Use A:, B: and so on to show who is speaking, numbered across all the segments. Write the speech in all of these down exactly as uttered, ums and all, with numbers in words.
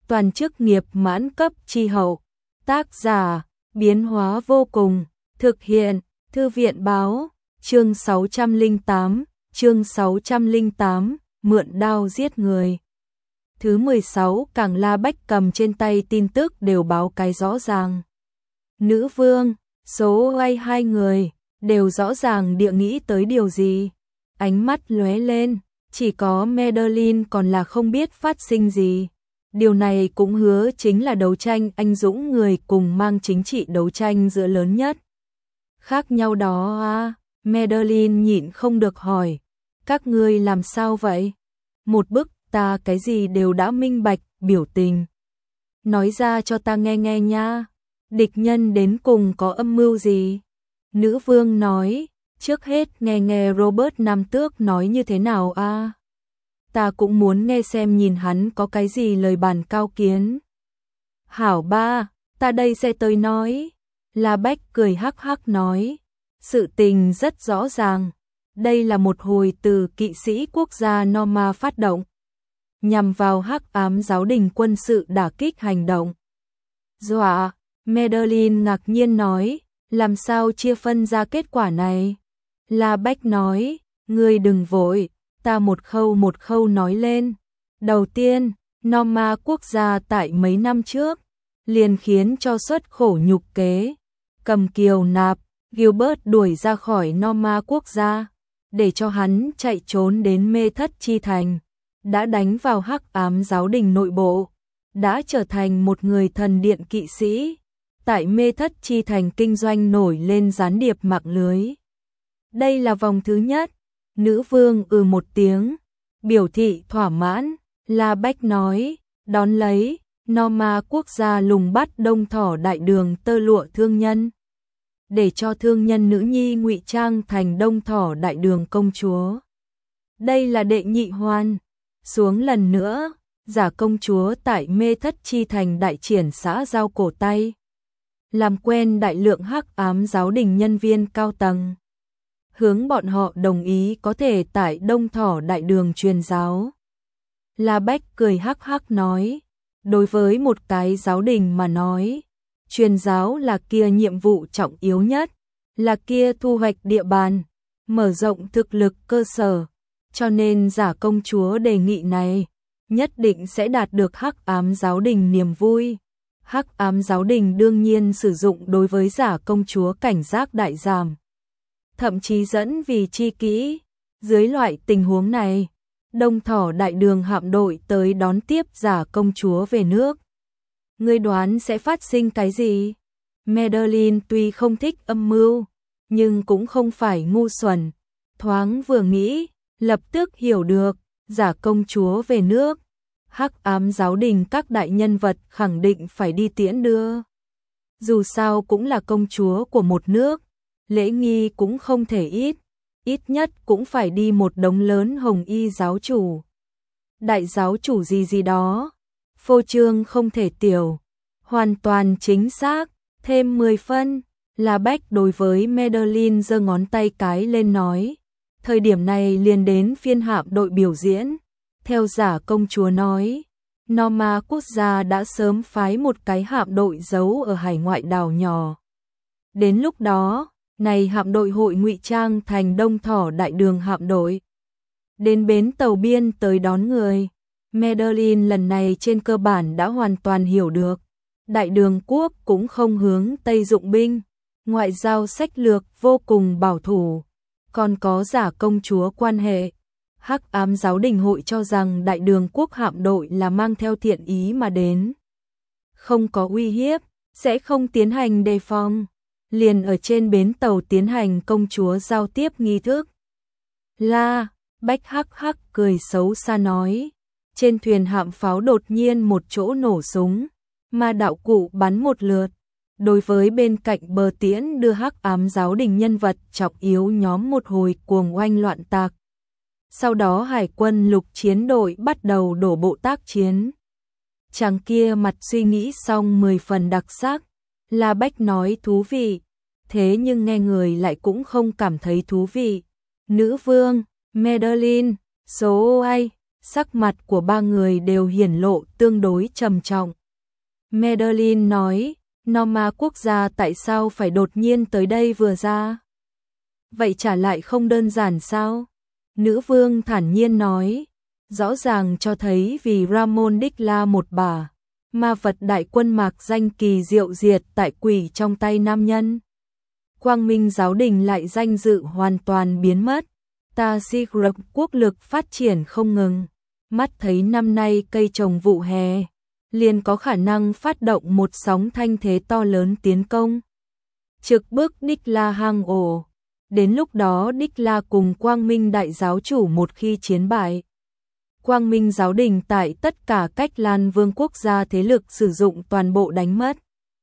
A: toàn chức nghiệp mãn cấp chi hậu. Tác giả, biến hóa vô cùng, thực hiện, Thư viện báo, chương sáu trăm lẻ tám, chương sáu trăm lẻ tám, mượn đao giết người. Thứ mười sáu, Càng La Bách cầm trên tay tin tức đều báo cái rõ ràng. Nữ vương, số hay hai người, đều rõ ràng địa nghĩ tới điều gì. Ánh mắt lóe lên, chỉ có Madeline còn là không biết phát sinh gì. Điều này cũng hứa chính là đấu tranh anh dũng người cùng mang chính trị đấu tranh giữa lớn nhất. Khác nhau đó à, Madeline nhịn không được hỏi. Các ngươi làm sao vậy? Một bức ta cái gì đều đã minh bạch, biểu tình. Nói ra cho ta nghe nghe nha. Địch nhân đến cùng có âm mưu gì? Nữ vương nói, trước hết nghe nghe Robert Nam Tước nói như thế nào a? À? Ta cũng muốn nghe xem nhìn hắn có cái gì lời bàn cao kiến. Hảo ba, ta đây sẽ tới nói. La Bách cười hắc hắc nói, sự tình rất rõ ràng. Đây là một hồi từ kỵ sĩ quốc gia Norma phát động, nhằm vào hắc ám giáo đình quân sự đả kích hành động. Dọa, Madeline ngạc nhiên nói, làm sao chia phân ra kết quả này? La Bách nói, ngươi đừng vội, ta một khâu một khâu nói lên. Đầu tiên, Norma quốc gia tại mấy năm trước, liền khiến cho xuất khổ nhục kế. Cầm kiều nạp, Gilbert đuổi ra khỏi Norma quốc gia, để cho hắn chạy trốn đến Mê Thất Chi Thành. Đã đánh vào hắc ám giáo đình nội bộ, đã trở thành một người thần điện kỵ sĩ, tại Mê Thất Chi Thành kinh doanh nổi lên gián điệp mạng lưới. Đây là vòng thứ nhất. Nữ vương ừ một tiếng, biểu thị thỏa mãn. La Bách nói, đón lấy, Norma quốc gia lùng bắt đông thỏ đại đường tơ lụa thương nhân, để cho thương nhân nữ nhi ngụy trang thành đông thỏ đại đường công chúa. Đây là đệ nhị hoàn. Xuống lần nữa, giả công chúa tại Mê Thất Chi Thành đại triển xã giao cổ tay, làm quen đại lượng hắc ám giáo đình nhân viên cao tầng, hướng bọn họ đồng ý có thể tại đông thỏ đại đường truyền giáo. La Bách cười hắc hắc nói, đối với một cái giáo đình mà nói, truyền giáo là kia nhiệm vụ trọng yếu nhất, là kia thu hoạch địa bàn, mở rộng thực lực cơ sở. Cho nên giả công chúa đề nghị này, nhất định sẽ đạt được hắc ám giáo đình niềm vui. Hắc ám giáo đình đương nhiên sử dụng đối với giả công chúa cảnh giác đại giảm, thậm chí dẫn vì chi kỷ. Dưới loại tình huống này, đông thỏ đại đường hạm đội tới đón tiếp giả công chúa về nước. Ngươi đoán sẽ phát sinh cái gì? Madeline tuy không thích âm mưu, nhưng cũng không phải ngu xuẩn. Thoáng vừa nghĩ, lập tức hiểu được, giả công chúa về nước, hắc ám giáo đình các đại nhân vật khẳng định phải đi tiễn đưa. Dù sao cũng là công chúa của một nước, lễ nghi cũng không thể ít, ít nhất cũng phải đi một đống lớn hồng y giáo chủ, đại giáo chủ gì gì đó. Phô trương không thể tiểu, hoàn toàn chính xác, thêm mười phân. La Bách đối với Madeline giơ ngón tay cái lên nói, thời điểm này liền đến phiên hạm đội biểu diễn. Theo giả công chúa nói, Norma quốc gia đã sớm phái một cái hạm đội giấu ở hải ngoại đảo nhỏ. Đến lúc đó, này hạm đội hội ngụy trang thành đông thỏ đại đường hạm đội, đến bến tàu biên tới đón người. Madeline lần này trên cơ bản đã hoàn toàn hiểu được, đại đường quốc cũng không hướng Tây dụng binh, ngoại giao sách lược vô cùng bảo thủ. Còn có giả công chúa quan hệ, hắc ám giáo đình hội cho rằng đại đường quốc hạm đội là mang theo thiện ý mà đến, không có uy hiếp, sẽ không tiến hành đề phòng, liền ở trên bến tàu tiến hành công chúa giao tiếp nghi thức. La Bách hắc hắc cười xấu xa nói, trên thuyền hạm pháo đột nhiên một chỗ nổ súng, mà đạo cụ bắn một lượt, đối với bên cạnh bờ tiễn đưa hắc ám giáo đình nhân vật trọng yếu nhóm một hồi cuồng oanh loạn tạc. Sau đó hải quân lục chiến đội bắt đầu đổ bộ tác chiến. Chàng kia mặt suy nghĩ xong mười phần đặc sắc. La Bách nói thú vị, thế nhưng nghe người lại cũng không cảm thấy thú vị. Nữ vương, Madeline, số ai, sắc mặt của ba người đều hiển lộ tương đối trầm trọng. Madeline nói, Norma quốc gia tại sao phải đột nhiên tới đây vừa ra? Vậy trả lại không đơn giản sao? Nữ vương thản nhiên nói, rõ ràng cho thấy vì Ramon Dikla một bà, ma vật đại quân mạc danh kỳ diệu diệt tại quỷ trong tay nam nhân. Quang Minh giáo đình lại danh dự hoàn toàn biến mất, ta Sigurd quốc lực phát triển không ngừng, mắt thấy năm nay cây trồng vụ hè, liền có khả năng phát động một sóng thanh thế to lớn tiến công. Trực bước Dikla hang ổ, đến lúc đó Dikla cùng Quang Minh đại giáo chủ một khi chiến bại. Quang Minh giáo đình tại tất cả cách Lan Vương quốc gia thế lực sử dụng toàn bộ đánh mất.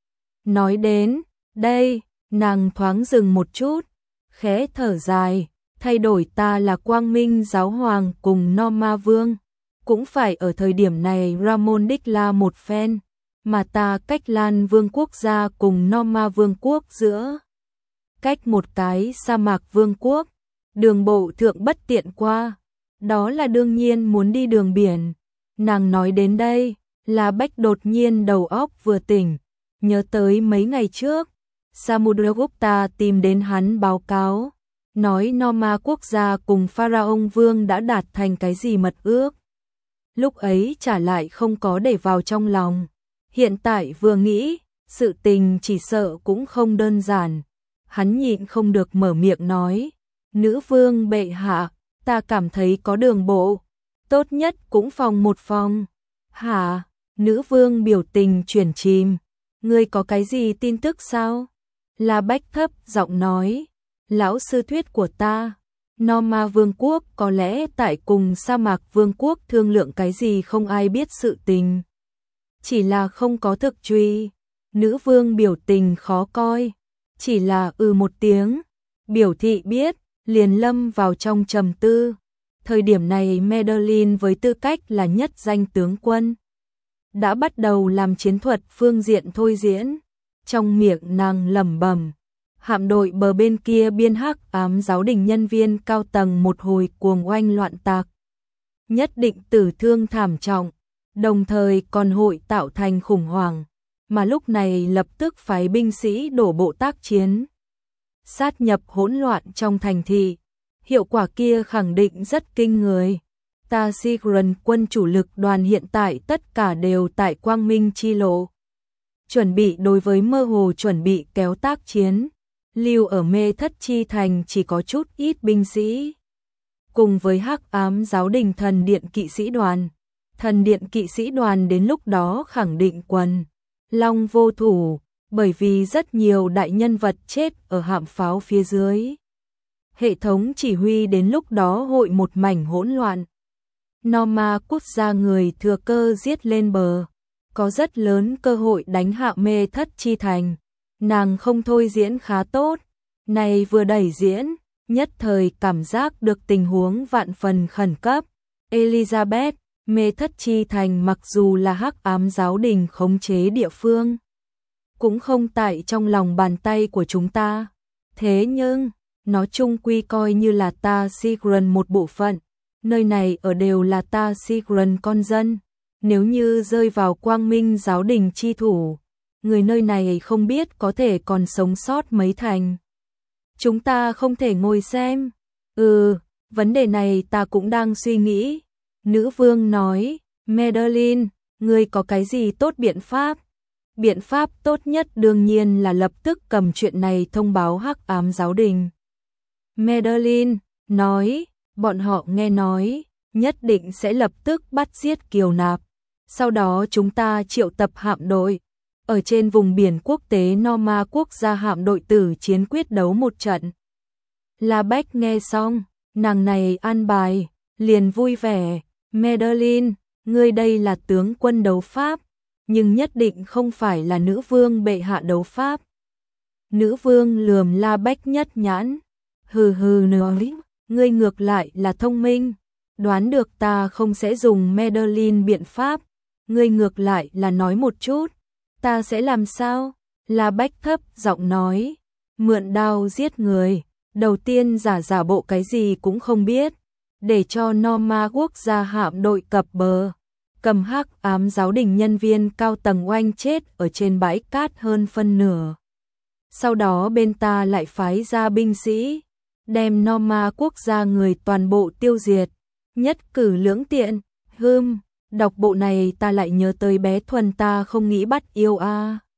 A: Nói đến đây, nàng thoáng dừng một chút, khẽ thở dài, thay đổi ta là Quang Minh giáo hoàng cùng Norma vương, cũng phải ở thời điểm này Ramon Dikla một phen, mà ta cách Lan Vương quốc gia cùng Norma vương quốc giữa. Cách một cái sa mạc vương quốc, đường bộ thượng bất tiện qua. Đó là đương nhiên muốn đi đường biển. Nàng nói đến đây, La Bách đột nhiên đầu óc vừa tỉnh, nhớ tới mấy ngày trước, Samudragupta tìm đến hắn báo cáo, nói Norma quốc gia cùng Pharaon Vương đã đạt thành cái gì mật ước. Lúc ấy trả lại không có để vào trong lòng. Hiện tại vừa nghĩ, sự tình chỉ sợ cũng không đơn giản. Hắn nhịn không được mở miệng nói, nữ vương bệ hạ, ta cảm thấy có đường bộ, tốt nhất cũng phòng một phòng. Hả? Nữ vương biểu tình chuyển chìm, ngươi có cái gì tin tức sao? La Bách thấp giọng nói, lão sư thuyết của ta, Norma vương quốc có lẽ tại cùng sa mạc vương quốc thương lượng cái gì không ai biết sự tình. Chỉ là không có thực truy. Nữ vương biểu tình khó coi, chỉ là ừ một tiếng, biểu thị biết, liền lâm vào trong trầm tư. Thời điểm này Madeline với tư cách là nhất danh tướng quân, đã bắt đầu làm chiến thuật phương diện thôi diễn. Trong miệng nàng lẩm bẩm, hạm đội bờ bên kia biên hắc ám giáo đình nhân viên cao tầng một hồi cuồng oanh loạn tạc, nhất định tử thương thảm trọng, đồng thời còn hội tạo thành khủng hoảng, mà lúc này lập tức phái binh sĩ đổ bộ tác chiến, sát nhập hỗn loạn trong thành thị. Hiệu quả kia khẳng định rất kinh người. Ta Sigurd quân chủ lực đoàn hiện tại tất cả đều tại Quang Minh chi lộ, chuẩn bị đối với mơ hồ chuẩn bị kéo tác chiến. Lưu ở Mê Thất chi thành chỉ có chút ít binh sĩ, cùng với hắc ám giáo đình thần điện kỵ sĩ đoàn. Thần điện kỵ sĩ đoàn đến lúc đó khẳng định quần long vô thủ, bởi vì rất nhiều đại nhân vật chết ở hạm pháo phía dưới. Hệ thống chỉ huy đến lúc đó hội một mảnh hỗn loạn. Norma quốc gia người thừa cơ giết lên bờ, có rất lớn cơ hội đánh hạ Mê Thất chi thành. Nàng không thôi diễn khá tốt, này vừa đẩy diễn, nhất thời cảm giác được tình huống vạn phần khẩn cấp. Elizabeth, Mê Thất chi thành mặc dù là hắc ám giáo đình khống chế địa phương, cũng không tại trong lòng bàn tay của chúng ta. Thế nhưng, nó chung quy coi như là ta Sigurd một bộ phận, nơi này ở đều là ta Sigurd con dân. Nếu như rơi vào Quang Minh giáo đình chi thủ, người nơi này không biết có thể còn sống sót mấy thành. Chúng ta không thể ngồi xem. Ừ, vấn đề này ta cũng đang suy nghĩ. Nữ vương nói, Madeline, ngươi có cái gì tốt biện pháp? Biện pháp tốt nhất đương nhiên là lập tức cầm chuyện này thông báo hắc ám giáo đình. Madeline nói, bọn họ nghe nói, nhất định sẽ lập tức bắt giết Kiều Nạp. Sau đó chúng ta triệu tập hạm đội, ở trên vùng biển quốc tế Norma quốc gia hạm đội tử chiến quyết đấu một trận. La Bách nghe xong, nàng này an bài, liền vui vẻ. Madeline, ngươi đây là tướng quân đấu pháp, nhưng nhất định không phải là nữ vương bệ hạ đấu pháp. Nữ vương lườm La Bách nhất nhãn, hừ hừ nói, ngươi ngược lại là thông minh, đoán được ta không sẽ dùng Madeline biện pháp, ngươi ngược lại là nói một chút, ta sẽ làm sao? La Bách thấp giọng nói, mượn đao giết người, đầu tiên giả giả bộ cái gì cũng không biết, để cho Norma quốc gia hạm đội cập bờ. Cầm hắc ám giáo đình nhân viên cao tầng oanh chết ở trên bãi cát hơn phân nửa. Sau đó bên ta lại phái ra binh sĩ, đem Norma quốc gia người toàn bộ tiêu diệt. Nhất cử lưỡng tiện, hưm, đọc bộ này ta lại nhớ tới bé Thuần ta không nghĩ bắt yêu a.